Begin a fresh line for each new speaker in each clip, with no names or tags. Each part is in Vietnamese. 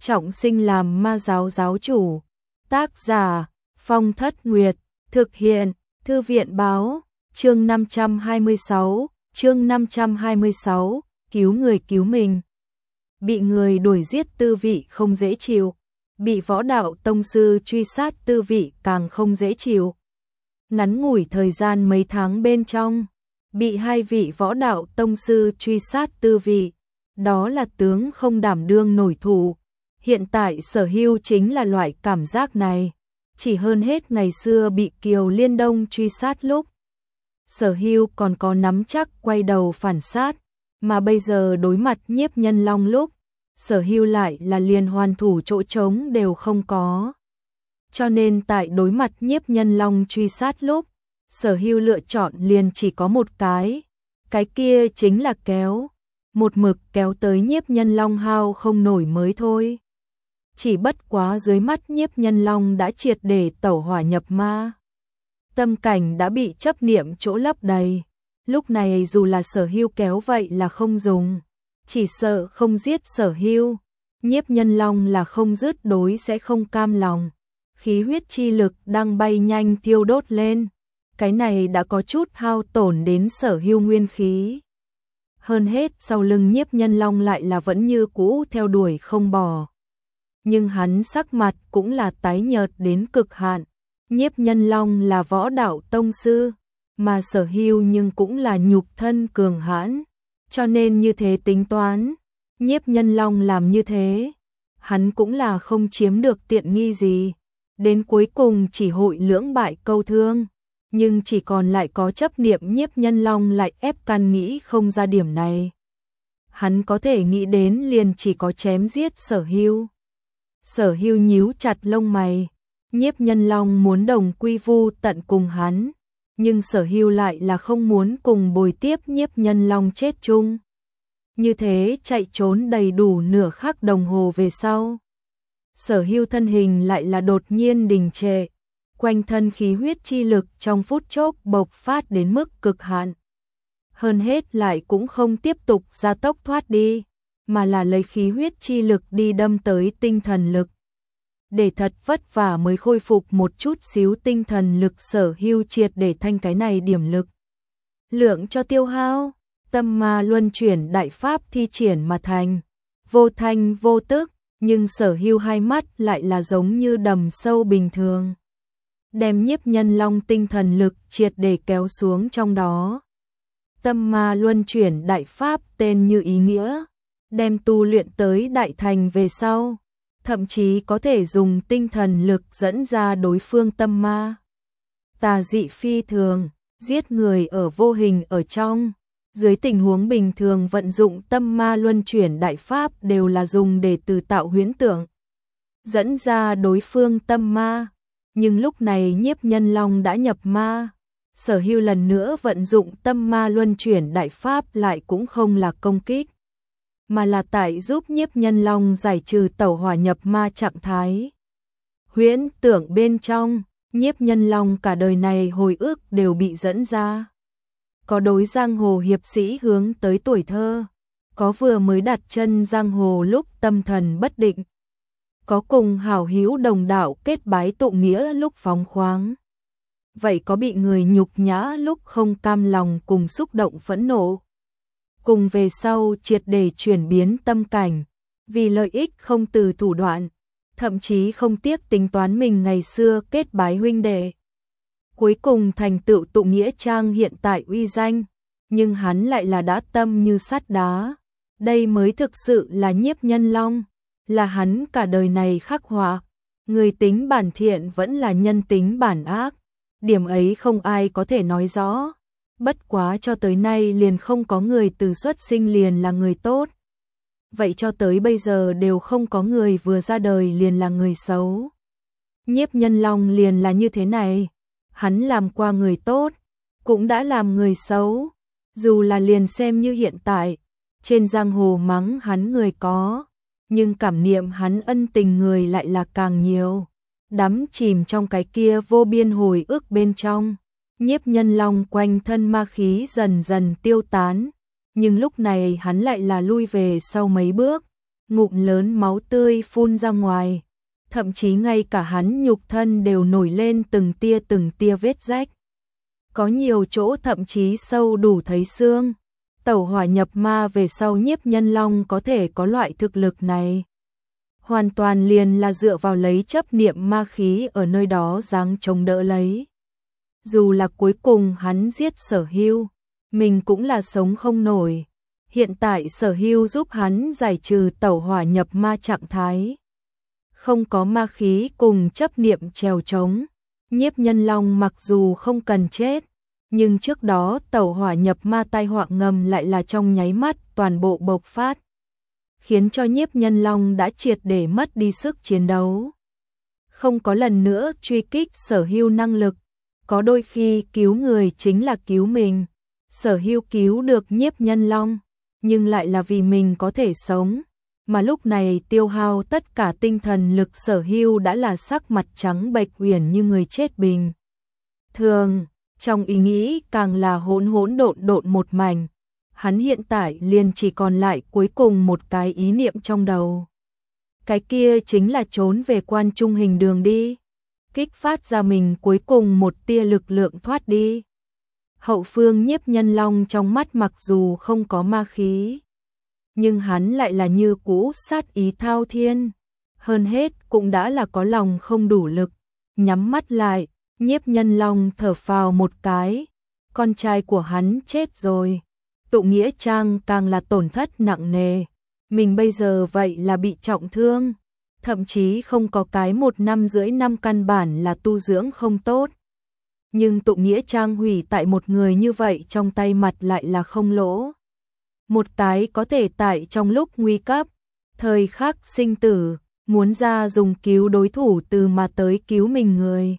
trọng sinh làm ma giáo giáo chủ. Tác giả Phong Thất Nguyệt, thực hiện Thư viện báo, chương 526, cứu người cứu mình. Bị người đuổi giết tư vị không dễ chịu, bị võ đạo tông sư truy sát tư vị càng không dễ chịu. Ngắn ngủi thời gian mấy tháng bên trong, bị hai vị võ đạo tông sư truy sát tư vị, đó là tướng không đảm đương nổi thủ. Hiện tại Sở Hưu chính là loại cảm giác này, chỉ hơn hết ngày xưa bị Kiều Liên Đông truy sát lúc. Sở Hưu còn có nắm chắc quay đầu phản sát, mà bây giờ đối mặt Nhiếp Nhân Long lúc, Sở Hưu lại là liền hoàn thủ chỗ trống đều không có. Cho nên tại đối mặt Nhiếp Nhân Long truy sát lúc, Sở Hưu lựa chọn liền chỉ có một cái kia chính là kéo, một mực kéo tới Nhiếp Nhân Long hao không nổi mới thôi. Chỉ bất quá dưới mắt Nhiếp Nhân Long đã triệt để tẩu hỏa nhập ma. Tâm cảnh đã bị chấp niệm chỗ lấp đầy, lúc này dù là Sở Hưu kéo vậy là không dùng, chỉ sợ không giết Sở Hưu, Nhiếp Nhân Long là không dứt đối sẽ không cam lòng. Khí huyết chi lực đang bay nhanh thiêu đốt lên, cái này đã có chút hao tổn đến Sở Hưu nguyên khí. Hơn hết sau lưng Nhiếp Nhân Long lại là vẫn như cũ theo đuổi không bỏ. Nhưng hắn sắc mặt cũng là tái nhợt đến cực hạn. Nhiếp Nhân Long là võ đạo tông sư, mà Sở Hưu nhưng cũng là nhục thân cường hãn, cho nên như thế tính toán, Nhiếp Nhân Long làm như thế, hắn cũng là không chiếm được tiện nghi gì, đến cuối cùng chỉ hội lưỡng bại câu thương, nhưng chỉ còn lại có chấp niệm Nhiếp Nhân Long lại ép can nghĩ không ra điểm này. Hắn có thể nghĩ đến liền chỉ có chém giết Sở Hưu. Sở Hưu nhíu chặt lông mày, Nhiếp Nhân Long muốn đồng quy vu tận cùng hắn, nhưng Sở Hưu lại là không muốn cùng bồi tiếp Nhiếp Nhân Long chết chung. Như thế chạy trốn đầy đủ nửa khắc đồng hồ về sau, Sở Hưu thân hình lại là đột nhiên đình trệ, quanh thân khí huyết chi lực trong phút chốc bộc phát đến mức cực hạn. Hơn hết lại cũng không tiếp tục gia tốc thoát đi, mà là lấy khí huyết chi lực đi đâm tới tinh thần lực. Để thật vất vả mới khôi phục một chút xíu tinh thần lực, Sở Hưu triệt để thanh cái này điểm lực lượng cho tiêu hao, tâm ma luân chuyển đại pháp thi triển mà thành, vô thanh vô tức, nhưng Sở Hưu hai mắt lại là giống như đầm sâu bình thường, đem Nhiếp Nhân Long tinh thần lực triệt để kéo xuống trong đó. Tâm ma luân chuyển đại pháp tên như ý nghĩa, đem tu luyện tới đại thành về sau, thậm chí có thể dùng tinh thần lực dẫn ra đối phương tâm ma. Tà dị phi thường, giết người ở vô hình ở trong, dưới tình huống bình thường vận dụng tâm ma luân chuyển đại pháp đều là dùng để từ tạo huyễn tượng, dẫn ra đối phương tâm ma. Nhưng lúc này Nhiếp Nhân Long đã nhập ma, Sở Hưu lần nữa vận dụng tâm ma luân chuyển đại pháp lại cũng không là công kích, mà là tại giúp Nhiếp Nhân Long giải trừ tẩu hỏa nhập ma trạng thái. Huyễn tưởng bên trong, Nhiếp Nhân Long cả đời này hồi ức đều bị dẫn ra. Có đối giang hồ hiệp sĩ hướng tới tuổi thơ, có vừa mới đặt chân giang hồ lúc tâm thần bất định, có cùng hảo hữu đồng đạo kết bái tụ nghĩa lúc phóng khoáng. Vậy có bị người nhục nhã lúc không cam lòng cùng xúc động phẫn nộ. Cùng về sau triệt để chuyển biến tâm cảnh, vì lợi ích không từ thủ đoạn, thậm chí không tiếc tính toán mình ngày xưa kết bái huynh đệ. Cuối cùng thành tựu tụ nghĩa trang hiện tại uy danh, nhưng hắn lại là đã tâm như sắt đá. Đây mới thực sự là Nhiếp Nhân Long, là hắn cả đời này khắc họa. Người tính bản thiện vẫn là nhân tính bản ác, điểm ấy không ai có thể nói rõ. Bất quá cho tới nay liền không có người từ xuất sinh liền là người tốt. Vậy cho tới bây giờ đều không có người vừa ra đời liền là người xấu. Nhiếp Nhân Long liền là như thế này, hắn làm qua người tốt, cũng đã làm người xấu, dù là liền xem như hiện tại, trên giang hồ mắng hắn người có, nhưng cảm niệm hắn ân tình người lại là càng nhiều, đắm chìm trong cái kia vô biên hồi ức bên trong. Nhiếp Nhân Long quanh thân ma khí dần dần tiêu tán, nhưng lúc này hắn lại là lui về sau mấy bước, ngụm lớn máu tươi phun ra ngoài, thậm chí ngay cả hắn nhục thân đều nổi lên từng tia vết rách. Có nhiều chỗ thậm chí sâu đủ thấy xương. Tẩu hỏa nhập ma về sau Nhiếp Nhân Long có thể có loại thực lực này, hoàn toàn liền là dựa vào lấy chấp niệm ma khí ở nơi đó giáng chống đỡ lấy. Dù là cuối cùng hắn giết Sở Hưu, mình cũng là sống không nổi. Hiện tại Sở Hưu giúp hắn giải trừ tẩu hỏa nhập ma trạng thái. Không có ma khí cùng chấp niệm trèo trống, Nhiếp Nhân Long mặc dù không cần chết, nhưng trước đó tẩu hỏa nhập ma tai họa ngầm lại là trong nháy mắt toàn bộ bộc phát, khiến cho Nhiếp Nhân Long đã triệt để mất đi sức chiến đấu. Không có lần nữa truy kích Sở Hưu năng lực, có đôi khi cứu người chính là cứu mình. Sở Hưu cứu được Nhiếp Nhân Long, nhưng lại là vì mình có thể sống, mà lúc này tiêu hao tất cả tinh thần lực Sở Hưu đã là sắc mặt trắng bệch uyển như người chết bình thường, trong ý nghĩ càng là hỗn độn một mảnh. Hắn hiện tại liền chỉ còn lại cuối cùng một cái ý niệm trong đầu. Cái kia chính là trốn về Quan Trung Hình Đường đi, kích phát ra mình cuối cùng một tia lực lượng thoát đi. Hậu phương Nhiếp Nhân Long trong mắt mặc dù không có ma khí, nhưng hắn lại là như cũ sát ý thao thiên. Hơn hết cũng đã là có lòng không đủ lực. Nhắm mắt lại, Nhiếp Nhân Long thở phào một cái. Con trai của hắn chết rồi. Tụ Nghĩa Trang càng là tổn thất nặng nề. Mình bây giờ vậy là bị trọng thương. Thậm chí không có cái 1 năm rưỡi năm căn bản là tu dưỡng không tốt. Nhưng Tụ Nghĩa Trang hủy tại một người như vậy trong tay mặt lại là không lỗ. Một cái có thể tại trong lúc nguy cấp, thời khắc sinh tử, muốn ra dùng cứu đối thủ từ mà tới cứu mình người.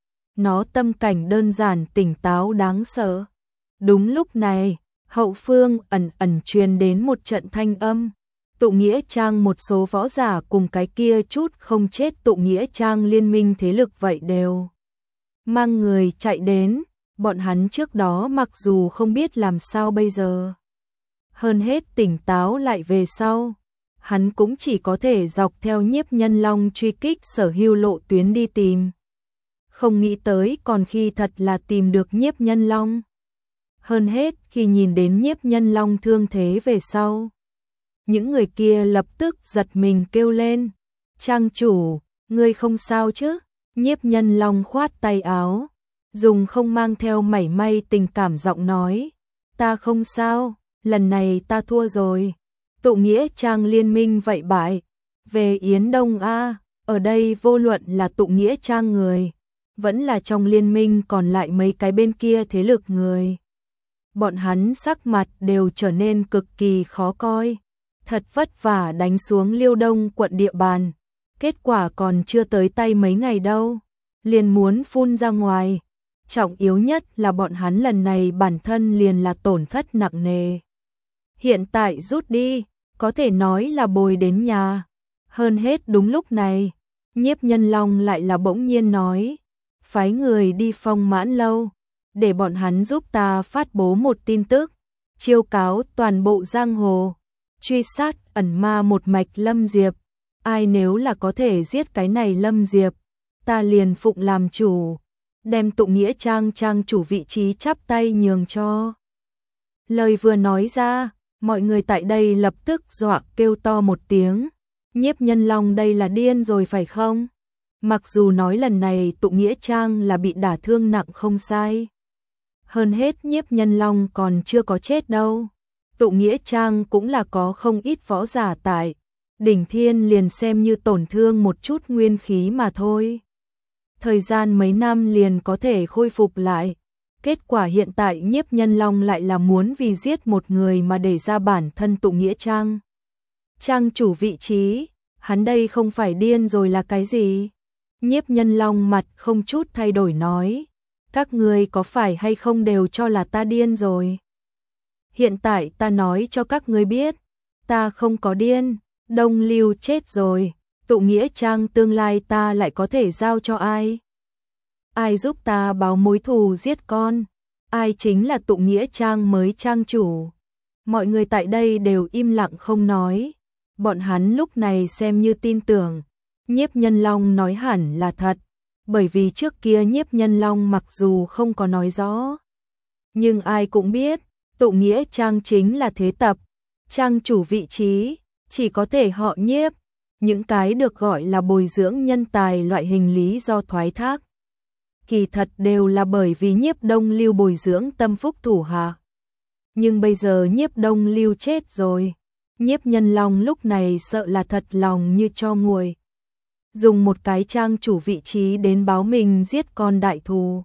Nó tâm cảnh đơn giản tỉnh táo đáng sợ. Đúng lúc này, hậu phương ẩn truyền đến một trận thanh âm. Tụ Nghĩa Trang một số võ giả cùng cái kia chút không chết Tụ Nghĩa Trang liên minh thế lực vậy đều mang người chạy đến. Bọn hắn trước đó mặc dù không biết làm sao bây giờ, hơn hết tỉnh táo lại về sau, hắn cũng chỉ có thể dọc theo Nhiếp Nhân Long truy kích Sở Hưu lộ tuyến đi tìm. Không nghĩ tới còn khi thật là tìm được Nhiếp Nhân Long. Hơn hết khi nhìn đến Nhiếp Nhân Long thương thế về sau, những người kia lập tức giật mình kêu lên. Trang chủ, ngươi không sao chứ? Nhiếp Nhân Long khoát tay áo, dùng không mang theo mảy may tình cảm giọng nói. Ta không sao, lần này ta thua rồi. Tụ Nghĩa Trang liên minh vậy bại. Về Yến Đông A, ở đây vô luận là Tụ Nghĩa Trang người, vẫn là trong liên minh còn lại mấy cái bên kia thế lực người. Bọn hắn sắc mặt đều trở nên cực kỳ khó coi. Thật vất vả đánh xuống Liêu Đông quận địa bàn. Kết quả còn chưa tới tay mấy ngày đâu, liền muốn phun ra ngoài. Trọng yếu nhất là bọn hắn lần này bản thân liền là tổn thất nặng nề. Hiện tại rút đi, có thể nói là bồi đến nhà. Hơn hết đúng lúc này, Nhiếp Nhân Long lại là bỗng nhiên nói, phái người đi Phong Mãn Lâu, để bọn hắn giúp ta phát bố một tin tức, chiêu cáo toàn bộ giang hồ, truy sát ẩn ma một mạch Lâm Diệp. Ai nếu là có thể giết cái này Lâm Diệp, ta liền phụng làm chủ, đem Tụ Nghĩa Trang trang chủ vị trí chắp tay nhường cho. Lời vừa nói ra, mọi người tại đây lập tức dọa kêu to một tiếng. Nhiếp Nhân Long đây là điên rồi phải không? Mặc dù nói lần này Tụ Nghĩa Trang là bị đả thương nặng không sai. Hơn hết Nhiếp Nhân Long còn chưa có chết đâu. Tụ Nghĩa Trang cũng là có không ít võ giả tại. Đỉnh Thiên liền xem như tổn thương một chút nguyên khí mà thôi. Thời gian mấy năm liền có thể khôi phục lại. Kết quả hiện tại Nhiếp Nhân Long lại là muốn vì giết một người mà để ra bản thân Tụ Nghĩa Trang. Trang chủ vị trí, hắn đây không phải điên rồi là cái gì? Nhiếp Nhân Long mặt không chút thay đổi nói. Các người có phải hay không đều cho là ta điên rồi? Hiện tại ta nói cho các người biết, ta không có điên. Đông Lưu chết rồi, Tụ Nghĩa Trang tương lai ta lại có thể giao cho ai? Ai giúp ta báo mối thù giết con? Ai chính là Tụ Nghĩa Trang mới trang chủ? Mọi người tại đây đều im lặng không nói. Bọn hắn lúc này xem như tin tưởng, Nhiếp Nhân Long nói hẳn là thật, bởi vì trước kia Nhiếp Nhân Long mặc dù không có nói rõ, nhưng ai cũng biết, tụ nghĩa trang chính là thế tập, trang chủ vị trí, chỉ có thể họ Nhiếp, những cái được gọi là bồi dưỡng nhân tài loại hình lý do thoái thác. Kỳ thật đều là bởi vì Nhiếp Đông Lưu bồi dưỡng tâm phúc thủ hạ. Nhưng bây giờ Nhiếp Đông Lưu chết rồi, Nhiếp Nhân Long lúc này sợ là thật lòng như cho nguội. Dùng một cái trang chủ vị trí đến báo mình giết con đại thù.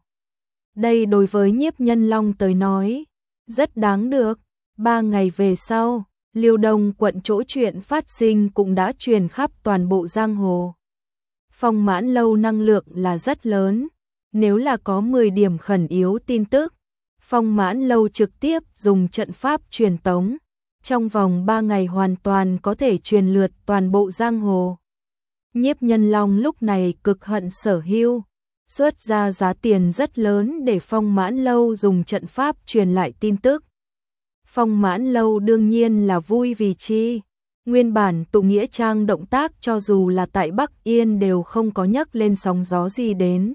Đây đối với Nhiếp Nhân Long tới nói, rất đáng được. 3 ngày về sau, Liêu Đông quận chỗ chuyện phát sinh cũng đã truyền khắp toàn bộ giang hồ. Phong Mãn Lâu năng lượng là rất lớn, nếu là có 10 điểm khẩn yếu tin tức, Phong Mãn Lâu trực tiếp dùng trận pháp truyền tống, trong vòng 3 ngày hoàn toàn có thể truyền lượt toàn bộ giang hồ. Nhiếp Nhân Long lúc này cực hận Sở Hưu, xuất ra giá tiền rất lớn để Phong Mãn Lâu dùng trận pháp truyền lại tin tức. Phong Mãn Lâu đương nhiên là vui vì chi, nguyên bản tụ nghĩa trang động tác cho dù là tại Bắc Yên đều không có nhấc lên sóng gió gì đến.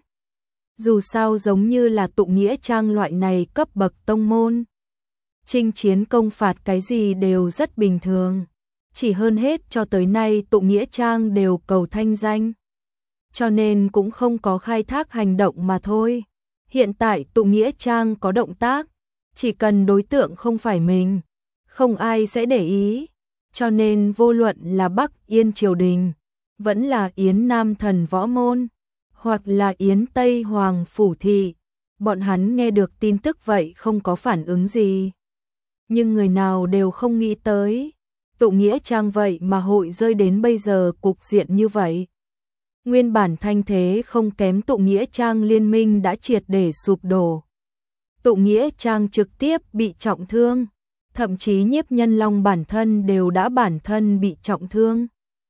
Dù sao giống như là tụ nghĩa trang loại này cấp bậc tông môn, chinh chiến công phạt cái gì đều rất bình thường, chỉ hơn hết cho tới nay tụ nghĩa trang đều cầu thanh danh, cho nên cũng không có khai thác hành động mà thôi. Hiện tại tụ nghĩa trang có động tác, chỉ cần đối tượng không phải mình, không ai sẽ để ý, cho nên vô luận là Bắc Yên triều đình, vẫn là Yến Nam thần võ môn, hoặc là Yến Tây Hoàng phủ thị, bọn hắn nghe được tin tức vậy không có phản ứng gì. Nhưng người nào đều không nghĩ tới, tụ nghĩa trang vậy mà hội rơi đến bây giờ cục diện như vậy. Nguyên bản thanh thế không kém tụ nghĩa trang liên minh đã triệt để sụp đổ. Tụ nghĩa trang trực tiếp bị trọng thương, thậm chí Nhiếp Nhân Long bản thân đều đã bản thân bị trọng thương.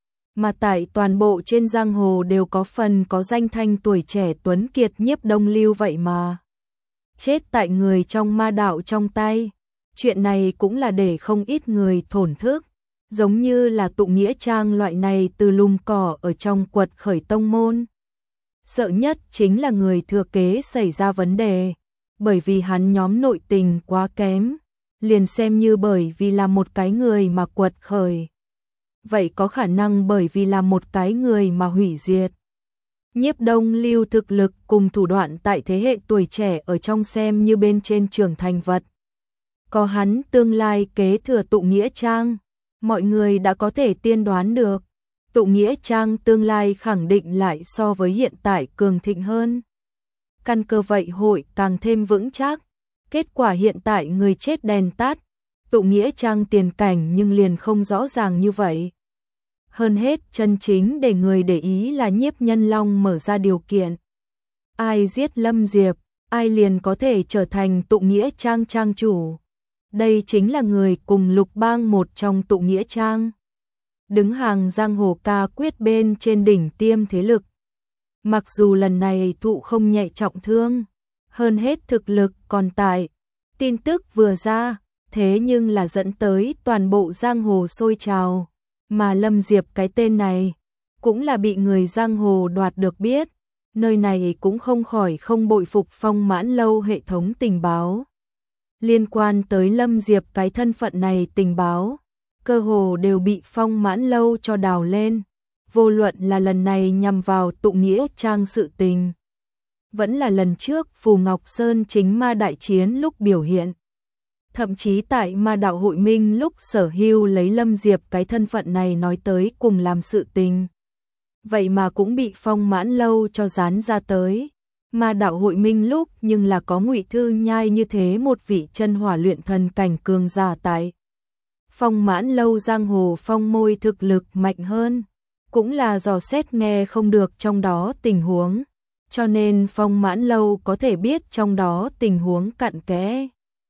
Mà tại toàn bộ trên giang hồ đều có phần có danh thanh tuổi trẻ tuấn kiệt Nhiếp Đông Lưu vậy mà chết tại người trong ma đạo trong tay. Chuyện này cũng là để không ít người thổn thức, giống như là tụ nghĩa trang loại này từ lùm cỏ ở trong quật khởi tông môn. Sợ nhất chính là người thừa kế xảy ra vấn đề, bởi vì hắn nhóm nội tình quá kém, liền xem như bởi vì là một cái người mà quật khởi. Vậy có khả năng bởi vì là một cái người mà hủy diệt. Nhiếp Đông Lưu thực lực cùng thủ đoạn tại thế hệ tuổi trẻ ở trong xem như bên trên trưởng thành vật. Có hắn tương lai kế thừa tụ nghĩa trang, mọi người đã có thể tiên đoán được. Tụ nghĩa trang tương lai khẳng định lại so với hiện tại cường thịnh hơn. Căn cơ vậy hội càng thêm vững chắc. Kết quả hiện tại người chết đèn tắt, tụ nghĩa trang tiền cảnh nhưng liền không rõ ràng như vậy. Hơn hết chân chính để người để ý là Nhiếp Nhân Long mở ra điều kiện. Ai giết Lâm Diệp, ai liền có thể trở thành tụ nghĩa trang trang chủ. Đây chính là người cùng Lục Bang một trong tụ nghĩa trang. Đứng hàng giang hồ ca quyết bên trên đỉnh tiêm thế lực. Mặc dù lần này thụ không nhẹ trọng thương, hơn hết thực lực còn tại. Tin tức vừa ra, thế nhưng là dẫn tới toàn bộ giang hồ sôi trào. Mà Lâm Diệp cái tên này, cũng là bị người giang hồ đoạt được biết. Nơi này cũng không khỏi không bội phục Phong Mãn Lâu hệ thống tình báo. Liên quan tới Lâm Diệp cái thân phận này tình báo, cơ hồ đều bị Phong Mãn Lâu cho đào lên. Vô luận là lần này nhằm vào tụ nghĩa trang sự tình, vẫn là lần trước Phù Ngọc Sơn chính ma đại chiến lúc biểu hiện. Thậm chí tại ma đạo hội minh lúc Sở Hưu lấy Lâm Diệp cái thân phận này nói tới cùng làm sự tình. Vậy mà cũng bị Phong Mãn Lâu cho dán ra tới. Ma đạo hội minh lúc nhưng là có Ngụy Thư Nhai như thế một vị chân hỏa luyện thần cảnh cường giả tại. Phong Mãn Lâu giang hồ phong môi thực lực mạnh hơn, cũng là dò xét nghe không được trong đó tình huống, cho nên Phong Mãn Lâu có thể biết trong đó tình huống cặn kẽ.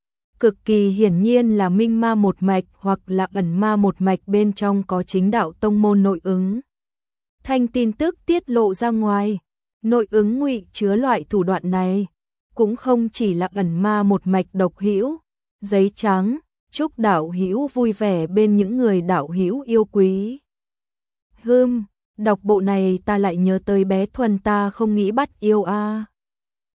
Cực kỳ hiển nhiên là minh ma một mạch hoặc là ẩn ma một mạch bên trong có chính đạo tông môn nội ứng. Thanh tin tức tiết lộ ra ngoài, nội ứng ngụy chứa loại thủ đoạn này, cũng không chỉ là ẩn ma một mạch độc hữu, giấy trắng, Chúc đạo hữu vui vẻ bên những người đạo hữu yêu quý. Đọc bộ này ta lại nhớ tới bé Thuần, ta không nghĩ bắt yêu a.